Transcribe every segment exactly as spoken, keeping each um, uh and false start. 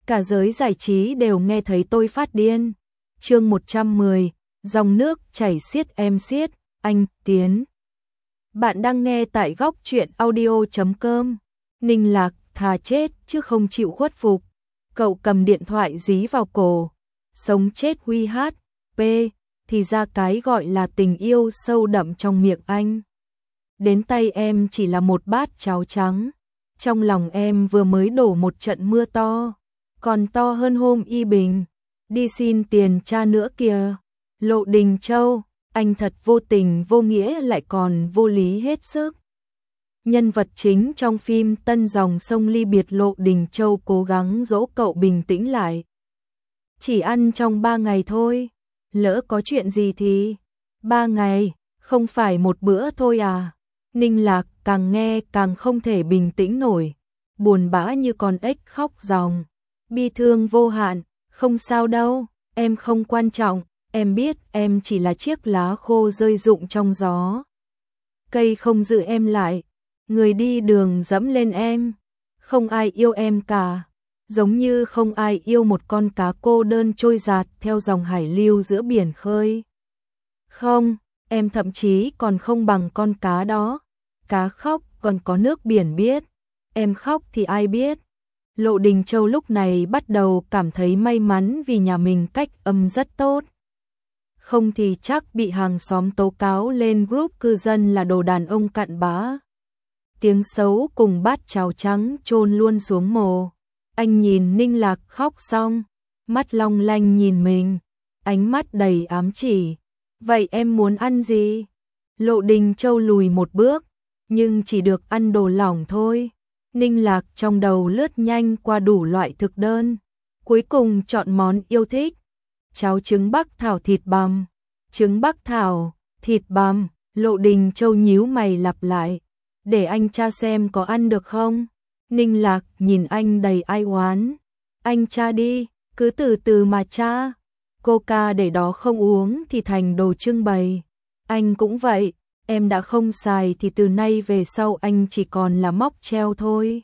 cả giới giải trí đều nghe thấy tôi phát điên. Chương một trăm mười, dòng nước chảy xiết em xiết, anh Tiến. Bạn đang nghe tại góc truyện audio chấm com. Ninh Lạc thà chết chứ không chịu khuất phục. Cậu cầm điện thoại dí vào cổ. Sống chết huy hát, p, thì ra cái gọi là tình yêu sâu đậm trong miệng anh. Đến tay em chỉ là một bát cháo trắng. Trong lòng em vừa mới đổ một trận mưa to, còn to hơn hôm Y Bình đi xin tiền cha nữa kìa. Lộ Đình Châu, anh thật vô tình vô nghĩa lại còn vô lý hết sức. Nhân vật chính trong phim Tân Dòng Sông Ly Biệt, Lộ Đình Châu cố gắng dỗ cậu bình tĩnh lại. Chỉ ăn trong ba ngày thôi, lỡ có chuyện gì thì... Ba ngày, không phải một bữa thôi à? Ninh Lạc càng nghe càng không thể bình tĩnh nổi, buồn bã như con ếch khóc ròng, bi thương vô hạn. Không sao đâu, em không quan trọng, em biết em chỉ là chiếc lá khô rơi rụng trong gió. Cây không giữ em lại, người đi đường dẫm lên em, không ai yêu em cả, giống như không ai yêu một con cá cô đơn trôi dạt theo dòng hải lưu giữa biển khơi. Không, em thậm chí còn không bằng con cá đó. Cá khóc còn có nước biển biết, em khóc thì ai biết. Lộ Đình Châu lúc này bắt đầu cảm thấy may mắn vì nhà mình cách âm rất tốt. Không thì chắc bị hàng xóm tố cáo lên group cư dân là đồ đàn ông cặn bã. Tiếng xấu cùng bát cháo trắng chôn luôn xuống mồ. Anh nhìn Ninh Lạc khóc xong, mắt long lanh nhìn mình, ánh mắt đầy ám chỉ. Vậy em muốn ăn gì? Lộ Đình Châu lùi một bước, nhưng chỉ được ăn đồ lỏng thôi. Ninh Lạc trong đầu lướt nhanh qua đủ loại thực đơn, cuối cùng chọn món yêu thích. Cháo trứng bắc thảo thịt bằm. Trứng bắc thảo, thịt bằm. Lộ Đình Châu nhíu mày lặp lại. Để anh tra xem có ăn được không? Ninh Lạc nhìn anh đầy ai oán. Anh tra đi, cứ từ từ mà tra. Coca để đó không uống thì thành đồ trưng bày. Anh cũng vậy. Em đã không xài thì từ nay về sau anh chỉ còn là móc treo thôi.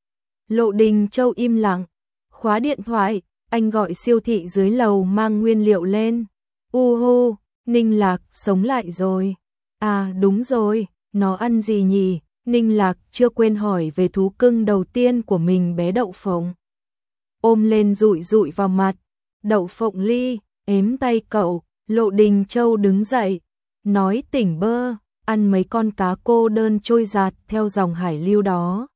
Lộ Đình Châu im lặng, khóa điện thoại, anh gọi siêu thị dưới lầu mang nguyên liệu lên. U hu, Ninh Lạc sống lại rồi. À đúng rồi, nó ăn gì nhỉ? Ninh Lạc chưa quên hỏi về thú cưng đầu tiên của mình, bé Đậu Phộng. Ôm lên dụi dụi vào mặt. Đậu Phộng Ly, ếm tay cậu. Lộ Đình Châu đứng dậy, nói tỉnh bơ. Ăn mấy con cá cô đơn trôi dạt theo dòng hải lưu đó.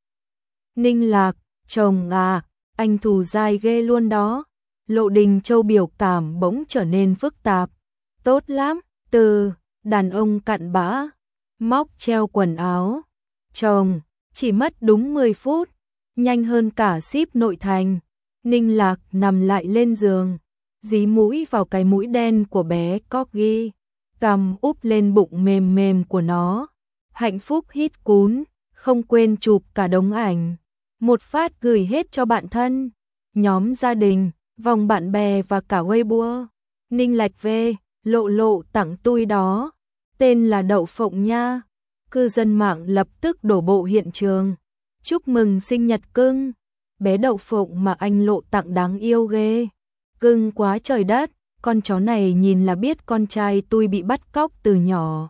Ninh Lạc, chồng à, anh thù dai ghê luôn đó. Lộ Đình Châu biểu cảm bỗng trở nên phức tạp. Tốt lắm, từ đàn ông cặn bã, móc treo quần áo. Chồng, chỉ mất đúng mười phút, nhanh hơn cả ship nội thành. Ninh Lạc nằm lại lên giường, dí mũi vào cái mũi đen của bé Corgi. Cằm úp lên bụng mềm mềm của nó. Hạnh phúc hít cún, không quên chụp cả đống ảnh. Một phát gửi hết cho bạn thân, nhóm gia đình, vòng bạn bè và cả Weibo. Ninh Lạc về, lộ lộ tặng tôi đó. Tên là Đậu Phộng nha. Cư dân mạng lập tức đổ bộ hiện trường. Chúc mừng sinh nhật cưng. Bé Đậu Phộng mà anh Lộ tặng đáng yêu ghê. Cưng quá trời đất. Con chó này nhìn là biết con trai tôi bị bắt cóc từ nhỏ.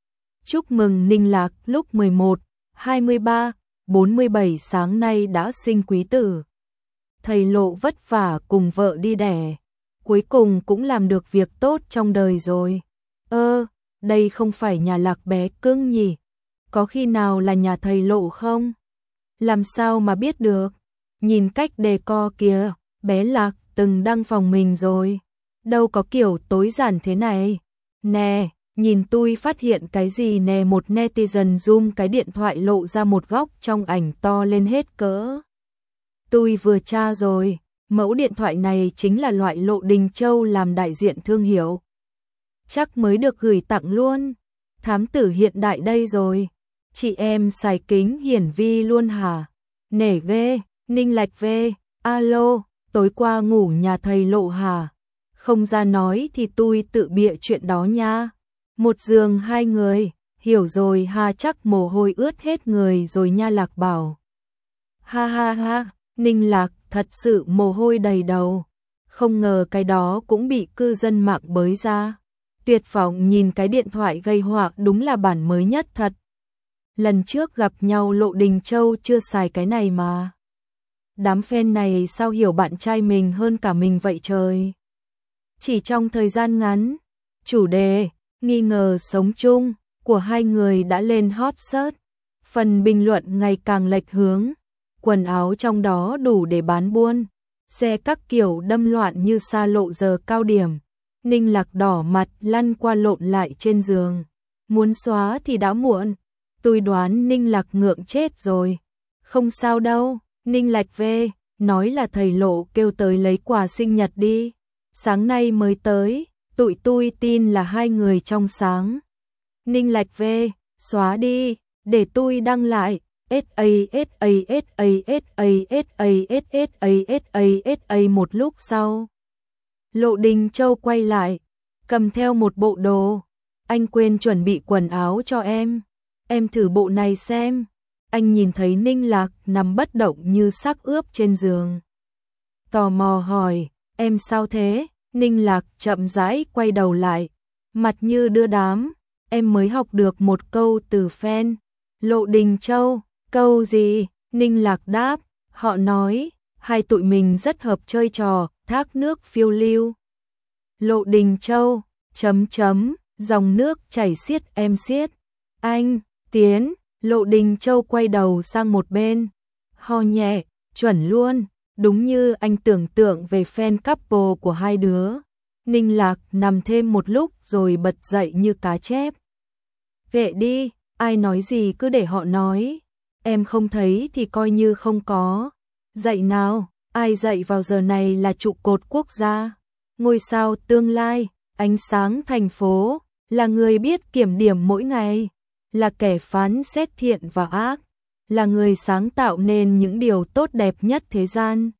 Chúc mừng Ninh Lạc lúc mười một, hai mươi ba, bốn mươi bảy sáng nay đã sinh quý tử. Thầy Lộ vất vả cùng vợ đi đẻ, cuối cùng cũng làm được việc tốt trong đời rồi. Ơ, đây không phải nhà Lạc bé cưng nhỉ? Có khi nào là nhà thầy Lộ không? Làm sao mà biết được? Nhìn cách đề co kìa, bé Lạc từng đăng phòng mình rồi. Đâu có kiểu tối giản thế này. Nè, nhìn tôi phát hiện cái gì nè. Một netizen zoom cái điện thoại lộ ra một góc trong ảnh to lên hết cỡ. Tôi vừa tra rồi, mẫu điện thoại này chính là loại Lộ Đình Châu làm đại diện thương hiệu. Chắc mới được gửi tặng luôn. Thám tử hiện đại đây rồi. Chị em xài kính hiển vi luôn hả? Nể ghê. Ninh Lạc về. Alo, tối qua ngủ nhà thầy Lộ hả? Không ra nói thì tôi tự bịa chuyện đó nha. Một giường hai người, hiểu rồi ha, chắc mồ hôi ướt hết người rồi nha. Lạc bảo. Ha ha ha, Ninh Lạc thật sự mồ hôi đầy đầu. Không ngờ cái đó cũng bị cư dân mạng bới ra. Tuyệt vọng nhìn cái điện thoại gây họa, đúng là bản mới nhất thật. Lần trước gặp nhau Lộ Đình Châu chưa xài cái này mà. Đám fan này sao hiểu bạn trai mình hơn cả mình vậy trời. Chỉ trong thời gian ngắn, chủ đề nghi ngờ sống chung của hai người đã lên hot search. Phần bình luận ngày càng lệch hướng, quần áo trong đó đủ để bán buôn, xe các kiểu đâm loạn như xa lộ giờ cao điểm. Ninh Lạc đỏ mặt lăn qua lộn lại trên giường, muốn xóa thì đã muộn. Tôi đoán Ninh Lạc ngượng chết rồi. Không sao đâu, Ninh Lạc về, nói là thầy Lộ kêu tới lấy quà sinh nhật đi. Sáng nay mới tới, tụi tôi tin là hai người trong sáng. Ninh Lạc về, xóa đi, để tôi đăng lại. ét a ét a ét a ét a ét a ét a ét a ét a. Một lúc sau, Lộ Đình Châu quay lại, cầm theo một bộ đồ. Anh quên chuẩn bị quần áo cho em. Em thử bộ này xem. Anh nhìn thấy Ninh Lạc nằm bất động như xác ướp trên giường. Tò mò hỏi, em sao thế? Ninh Lạc chậm rãi quay đầu lại, mặt như đưa đám. Em mới học được một câu từ fan. Lộ Đình Châu, câu gì? Ninh Lạc đáp, họ nói, hai tụi mình rất hợp chơi trò, thác nước phiêu lưu. Lộ Đình Châu, chấm chấm, dòng nước chảy xiết em xiết. Anh, Tiến, Lộ Đình Châu quay đầu sang một bên. Ho nhẹ, chuẩn luôn, đúng như anh tưởng tượng về fan couple của hai đứa. Ninh Lạc nằm thêm một lúc rồi bật dậy như cá chép. Kệ đi, ai nói gì cứ để họ nói. Em không thấy thì coi như không có. Dậy nào, ai dậy vào giờ này là trụ cột quốc gia. Ngôi sao tương lai, ánh sáng thành phố, là người biết kiểm điểm mỗi ngày, là kẻ phán xét thiện và ác, là người sáng tạo nên những điều tốt đẹp nhất thế gian.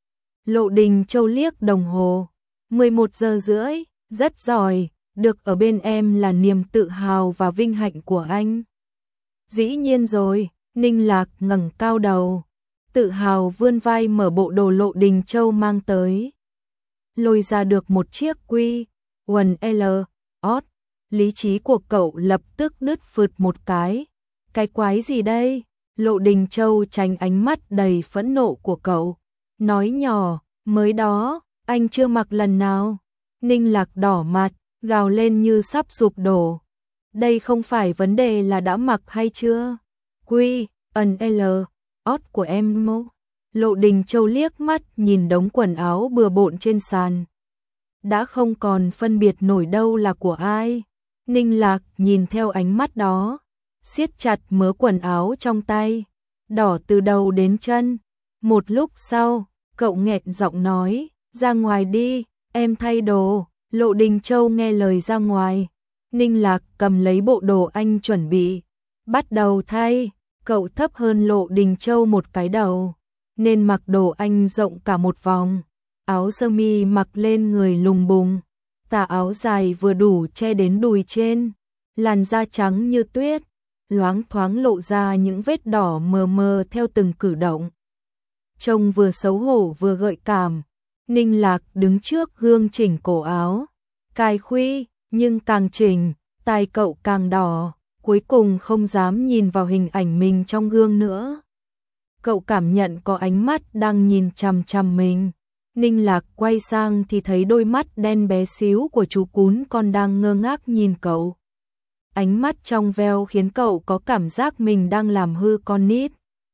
Lộ Đình Châu liếc đồng hồ, mười một giờ rưỡi, rất giỏi, được ở bên em là niềm tự hào và vinh hạnh của anh. Dĩ nhiên rồi, Ninh Lạc ngẩng cao đầu, tự hào vươn vai mở bộ đồ Lộ Đình Châu mang tới. Lôi ra được một chiếc quy, quần L, ót, lý trí của cậu lập tức đứt phượt một cái. Cái quái gì đây? Lộ Đình Châu tránh ánh mắt đầy phẫn nộ của cậu, nói nhỏ, mới đó, anh chưa mặc lần nào. Ninh Lạc đỏ mặt, gào lên như sắp sụp đổ. Đây không phải vấn đề là đã mặc hay chưa. Quy, ẩn L, ót của em mô. Lộ Đình Châu liếc mắt nhìn đống quần áo bừa bộn trên sàn. Đã không còn phân biệt nổi đâu là của ai. Ninh Lạc nhìn theo ánh mắt đó, siết chặt mớ quần áo trong tay, đỏ từ đầu đến chân. Một lúc sau, cậu nghẹn giọng nói, ra ngoài đi, em thay đồ. Lộ Đình Châu nghe lời ra ngoài. Ninh Lạc cầm lấy bộ đồ anh chuẩn bị, bắt đầu thay. Cậu thấp hơn Lộ Đình Châu một cái đầu, nên mặc đồ anh rộng cả một vòng. Áo sơ mi mặc lên người lùng bùng, tà áo dài vừa đủ che đến đùi trên, làn da trắng như tuyết, loáng thoáng lộ ra những vết đỏ mờ mờ theo từng cử động. Trông vừa xấu hổ vừa gợi cảm. Ninh Lạc đứng trước gương chỉnh cổ áo, cài khuy, nhưng càng chỉnh, tai cậu càng đỏ, cuối cùng không dám nhìn vào hình ảnh mình trong gương nữa. Cậu cảm nhận có ánh mắt đang nhìn chằm chằm mình. Ninh Lạc quay sang thì thấy đôi mắt đen bé xíu của chú cún con đang ngơ ngác nhìn cậu. Ánh mắt trong veo khiến cậu có cảm giác mình đang làm hư con nít.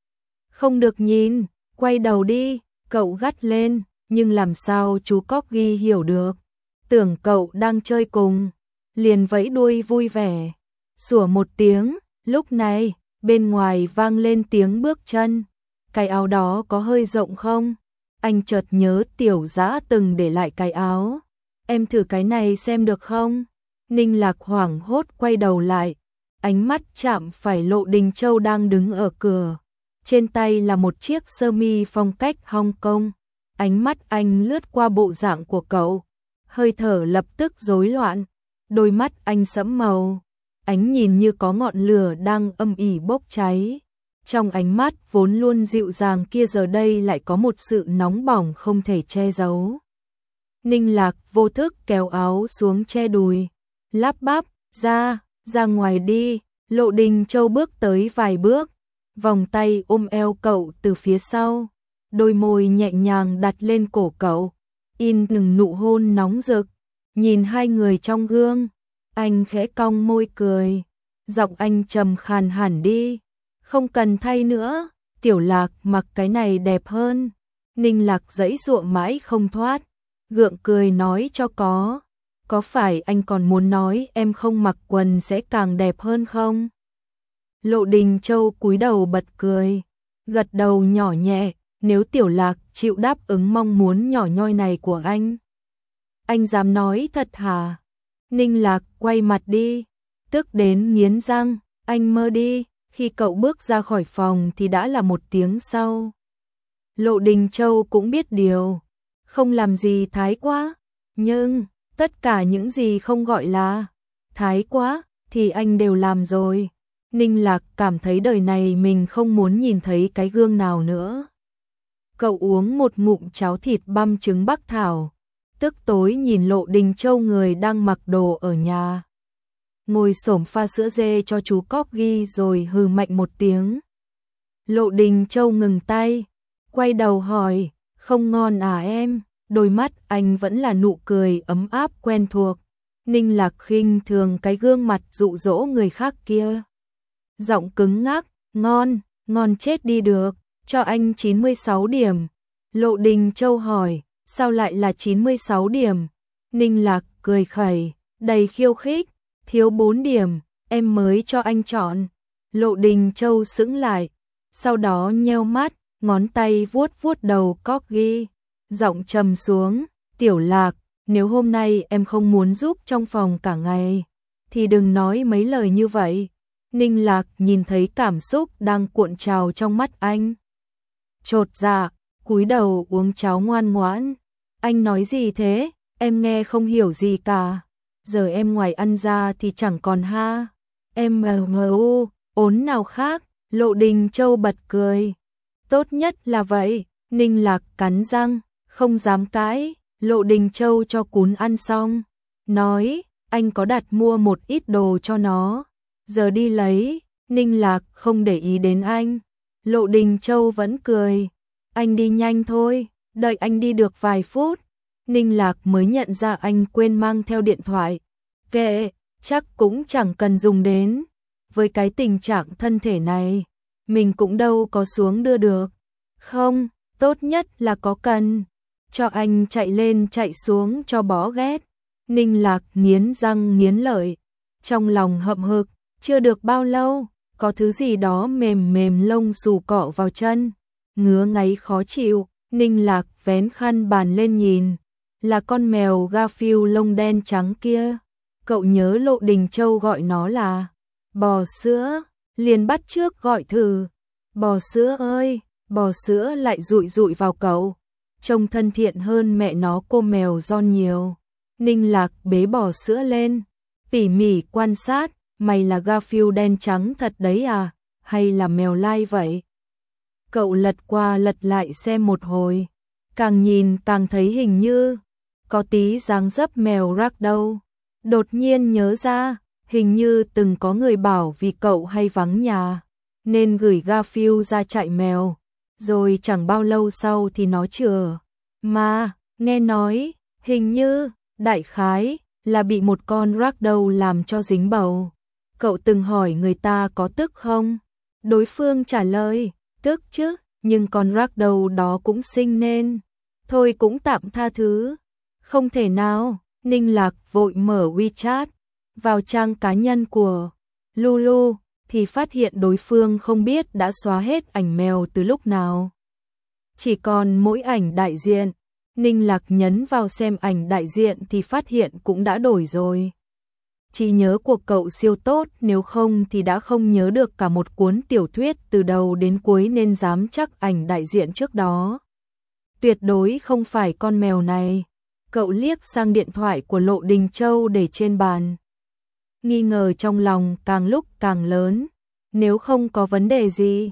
Không được nhìn, quay đầu đi, cậu gắt lên, nhưng làm sao chú Corgi hiểu được. Tưởng cậu đang chơi cùng, liền vẫy đuôi vui vẻ. Sủa một tiếng, lúc này, bên ngoài vang lên tiếng bước chân. Cái áo đó có hơi rộng không? Anh chợt nhớ Tiểu Dã từng để lại cái áo. Em thử cái này xem được không? Ninh Lạc hoảng hốt quay đầu lại, ánh mắt chạm phải Lộ Đình Châu đang đứng ở cửa. Trên tay là một chiếc sơ mi phong cách Hong Kong. Ánh mắt anh lướt qua bộ dạng của cậu, hơi thở lập tức rối loạn. Đôi mắt anh sẫm màu, ánh nhìn như có ngọn lửa đang âm ỉ bốc cháy. Trong ánh mắt vốn luôn dịu dàng kia giờ đây lại có một sự nóng bỏng không thể che giấu. Ninh Lạc vô thức kéo áo xuống che đùi, lắp bắp, ra, ra ngoài đi. Lộ Đình Châu bước tới vài bước, vòng tay ôm eo cậu từ phía sau, đôi môi nhẹ nhàng đặt lên cổ cậu, in từng nụ hôn nóng rực. Nhìn hai người trong gương, anh khẽ cong môi cười, giọng anh trầm khàn hẳn đi, không cần thay nữa, Tiểu Lạc mặc cái này đẹp hơn. Ninh Lạc giãy giụa mãi không thoát, gượng cười nói cho có. Có phải anh còn muốn nói em không mặc quần sẽ càng đẹp hơn không? Lộ Đình Châu cúi đầu bật cười, gật đầu nhỏ nhẹ, nếu Tiểu Lạc chịu đáp ứng mong muốn nhỏ nhoi này của anh. Anh dám nói thật hả? Ninh Lạc quay mặt đi, tức đến nghiến răng, anh mơ đi. Khi cậu bước ra khỏi phòng thì đã là một tiếng sau. Lộ Đình Châu cũng biết điều, không làm gì thái quá, nhưng tất cả những gì không gọi là thái quá thì anh đều làm rồi. Ninh Lạc cảm thấy đời này mình không muốn nhìn thấy cái gương nào nữa. Cậu uống một ngụm cháo thịt băm trứng bắc thảo, tức tối nhìn Lộ Đình Châu người đang mặc đồ ở nhà, ngồi xổm pha sữa dê cho chú Corgi rồi hừ mạnh một tiếng. Lộ Đình Châu ngừng tay, quay đầu hỏi, không ngon à em? Đôi mắt anh vẫn là nụ cười ấm áp quen thuộc. Ninh Lạc khinh thường cái gương mặt dụ dỗ người khác kia, giọng cứng ngắc, ngon, ngon chết đi được, cho anh chín mươi sáu điểm. Lộ Đình Châu hỏi, sao lại là chín mươi sáu điểm? Ninh Lạc cười khẩy, đầy khiêu khích, thiếu bốn điểm, em mới cho anh chọn. Lộ Đình Châu sững lại, sau đó nheo mắt, ngón tay vuốt vuốt đầu Corgi, giọng trầm xuống, Tiểu Lạc, nếu hôm nay em không muốn giúp trong phòng cả ngày, thì đừng nói mấy lời như vậy. Ninh Lạc nhìn thấy cảm xúc đang cuộn trào trong mắt anh, chột dạ, cúi đầu uống cháo ngoan ngoãn. Anh nói gì thế? Em nghe không hiểu gì cả. Giờ em ngoài ăn ra thì chẳng còn ha. Em mờ mờ u, ốn nào khác. Lộ Đình Châu bật cười. Tốt nhất là vậy. Ninh Lạc cắn răng, không dám cãi. Lộ Đình Châu cho cún ăn xong, nói, anh có đặt mua một ít đồ cho nó, giờ đi lấy. Ninh Lạc không để ý đến anh. Lộ Đình Châu vẫn cười, anh đi nhanh thôi, đợi anh đi được vài phút. Ninh Lạc mới nhận ra anh quên mang theo điện thoại. Kệ, chắc cũng chẳng cần dùng đến. Với cái tình trạng thân thể này, mình cũng đâu có xuống đưa được. Không, tốt nhất là có cần cho anh chạy lên chạy xuống cho bó ghét. Ninh Lạc nghiến răng nghiến lợi, trong lòng hậm hực, chưa được bao lâu, có thứ gì đó mềm mềm lông xù cọ vào chân, ngứa ngáy khó chịu. Ninh Lạc vén khăn bàn lên nhìn, là con mèo Garfield lông đen trắng kia. Cậu nhớ Lộ Đình Châu gọi nó là bò sữa, liền bắt trước gọi thử. Bò sữa ơi, bò sữa lại dụi dụi vào cậu, trông thân thiện hơn mẹ nó cô mèo John nhiều. Ninh Lạc bế bò sữa lên, tỉ mỉ quan sát, mày là Garfield đen trắng thật đấy à, hay là mèo lai vậy? Cậu lật qua lật lại xem một hồi, càng nhìn càng thấy hình như có tí dáng dấp mèo rắc đâu. Đột nhiên nhớ ra, hình như từng có người bảo vì cậu hay vắng nhà, nên gửi Garfield ra trại mèo, rồi chẳng bao lâu sau thì nó chữa. Mà, nghe nói, hình như, đại khái, là bị một con ragdoll làm cho dính bầu. Cậu từng hỏi người ta có tức không? Đối phương trả lời, tức chứ, nhưng con ragdoll đó cũng sinh nên. Thôi cũng tạm tha thứ. Không thể nào. Ninh Lạc vội mở WeChat, vào trang cá nhân của Lulu, thì phát hiện đối phương không biết đã xóa hết ảnh mèo từ lúc nào. Chỉ còn mỗi ảnh đại diện. Ninh Lạc nhấn vào xem ảnh đại diện thì phát hiện cũng đã đổi rồi. Trí nhớ của cậu siêu tốt, nếu không thì đã không nhớ được cả một cuốn tiểu thuyết từ đầu đến cuối nên dám chắc ảnh đại diện trước đó tuyệt đối không phải con mèo này. Cậu liếc sang điện thoại của Lộ Đình Châu để trên bàn. Nghi ngờ trong lòng càng lúc càng lớn. Nếu không có vấn đề gì,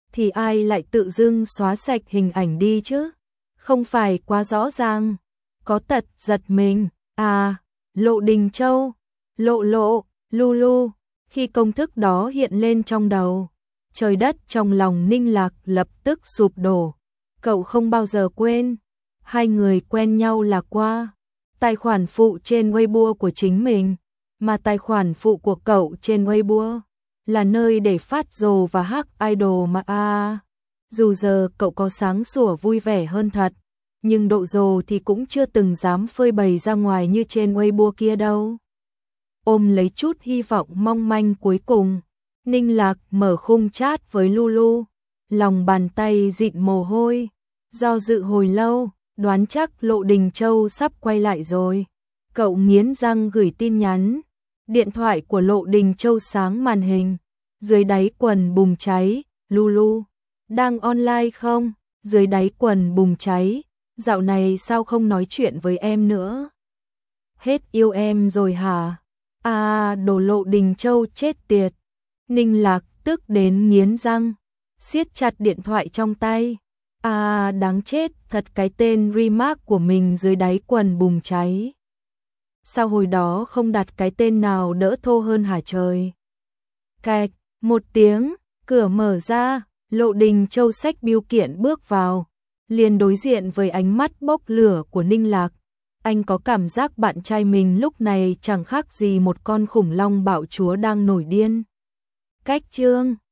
thì ai lại tự dưng xóa sạch hình ảnh đi chứ? Không phải quá rõ ràng. Có tật giật mình, à, Lộ Đình Châu, Lộ Lộ, Lulu, khi công thức đó hiện lên trong đầu, trời đất trong lòng Ninh Lạc lập tức sụp đổ. Cậu không bao giờ quên, hai người quen nhau là qua tài khoản phụ trên Weibo của chính mình, mà tài khoản phụ của cậu trên Weibo là nơi để phát rồ và hack idol mà à. Dù giờ cậu có sáng sủa vui vẻ hơn thật, nhưng độ rồ thì cũng chưa từng dám phơi bày ra ngoài như trên Weibo kia đâu. Ôm lấy chút hy vọng mong manh cuối cùng, Ninh Lạc mở khung chat với Lulu, lòng bàn tay dịn mồ hôi, do dự hồi lâu, đoán chắc Lộ Đình Châu sắp quay lại rồi. Cậu nghiến răng gửi tin nhắn, điện thoại của Lộ Đình Châu sáng màn hình, dưới đáy quần bùng cháy, Lulu, đang online không? Dưới đáy quần bùng cháy, dạo này sao không nói chuyện với em nữa? Hết yêu em rồi hả? À, đồ Lộ Đình Châu chết tiệt. Ninh Lạc tức đến nghiến răng, siết chặt điện thoại trong tay. À, đáng chết, thật cái tên remark của mình dưới đáy quần bùng cháy. Sao hồi đó không đặt cái tên nào đỡ thô hơn hả trời? Cạch, một tiếng, cửa mở ra, Lộ Đình Châu xách bưu kiện bước vào, liền đối diện với ánh mắt bốc lửa của Ninh Lạc. Anh có cảm giác bạn trai mình lúc này chẳng khác gì một con khủng long bạo chúa đang nổi điên. Cách chương